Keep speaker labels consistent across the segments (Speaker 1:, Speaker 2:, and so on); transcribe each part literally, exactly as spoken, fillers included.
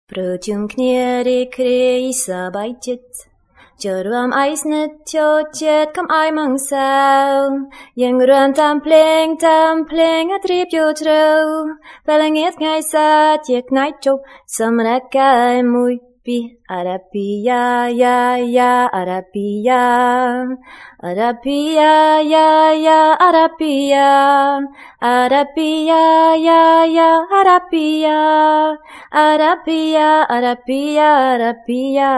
Speaker 1: ប្រជុំគ្នារីករាយសប្បាយចិត្តចូលរួមឲ្យស្និទ្ធចូលចិត្តកុំឲ្យមង្សៅយើងរាំតាមភ្លេងតាមភ្លេងអាត្រៀបចូលជ្រៅពេលល្ងាចថ្ងៃសាជាផ្នែកជប់សម្រាប់កាយមួយពីអារ៉ាពីយ៉ាយ៉ាយ៉ាអារ៉ាពីយ៉ាអារ៉ាពីយ៉ាយ៉ាយ៉ាអារ៉ាពីយ៉ាអារ៉ាពីយ៉ាយ៉ាយ៉ាអារ៉ាពីយ៉ាអារ៉ាពីយ៉ាអារ៉ាពីយ៉ាអារ៉ាពីយ៉ា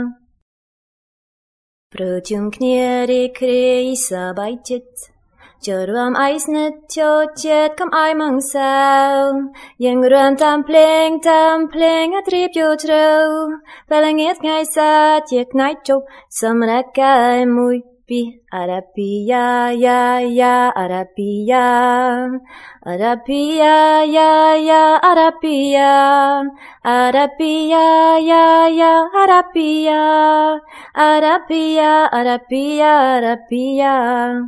Speaker 1: ប្រជុំគ្នារីករាយសប្បាយចិត្តចូលរួមឲ្យស្និទ្ធចូលចិត្តកុំឲ្យមង្សៅយើងរាំតាមភ្លេងតាមភ្លេងអាត្រៀបចូលជ្រៅពេលល្ងាចថ្ងៃសាជាផ្នែកជប់សម្រាប់កាយមួយពីអារ៉ាពីយ៉ាយ៉ាយ៉ាអារ៉ាពីយ៉ាអារ៉ាពីយ៉ាយ៉ាយ៉ាអារ៉ាពីយ៉ាអារ៉ាពីយ៉ាយ៉ាយ៉ាអារ៉ាពីយ៉ាអារ៉ាពីយ៉ាអារ៉ាពីយ៉ាអារ៉ាពីយ៉ា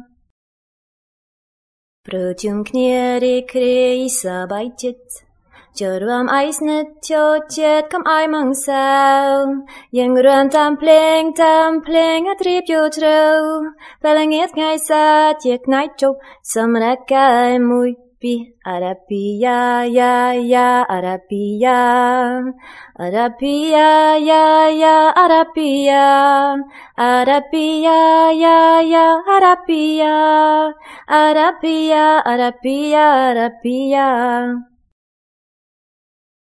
Speaker 1: ប្រជុំគ្នារីករាយសប្បាយចិត្តចូលរួមឲ្យស្និទ្ធចូលចិត្តកុំឲ្យមង្សៅយើងរាំតាមភ្លេងតាមភ្លេងអាត្រៀបចូលជ្រៅពេលល្ងាចថ្ងៃសាជាផ្នែកជប់សម្រាប់កាយមួយពីអារ៉ាពីយ៉ាយ៉ាយ៉ាអារ៉ាពីយ៉ាអារ៉ាពីយ៉ាយ៉ាយ៉ាអារ៉ាពីយ៉ាអារ៉ាពីយ៉ាយ៉ាយ៉ាអារ៉ាពីយ៉ាអារ៉ាពីយ៉ាអារ៉ាពីយ៉ាអារ៉ាពីយ៉ា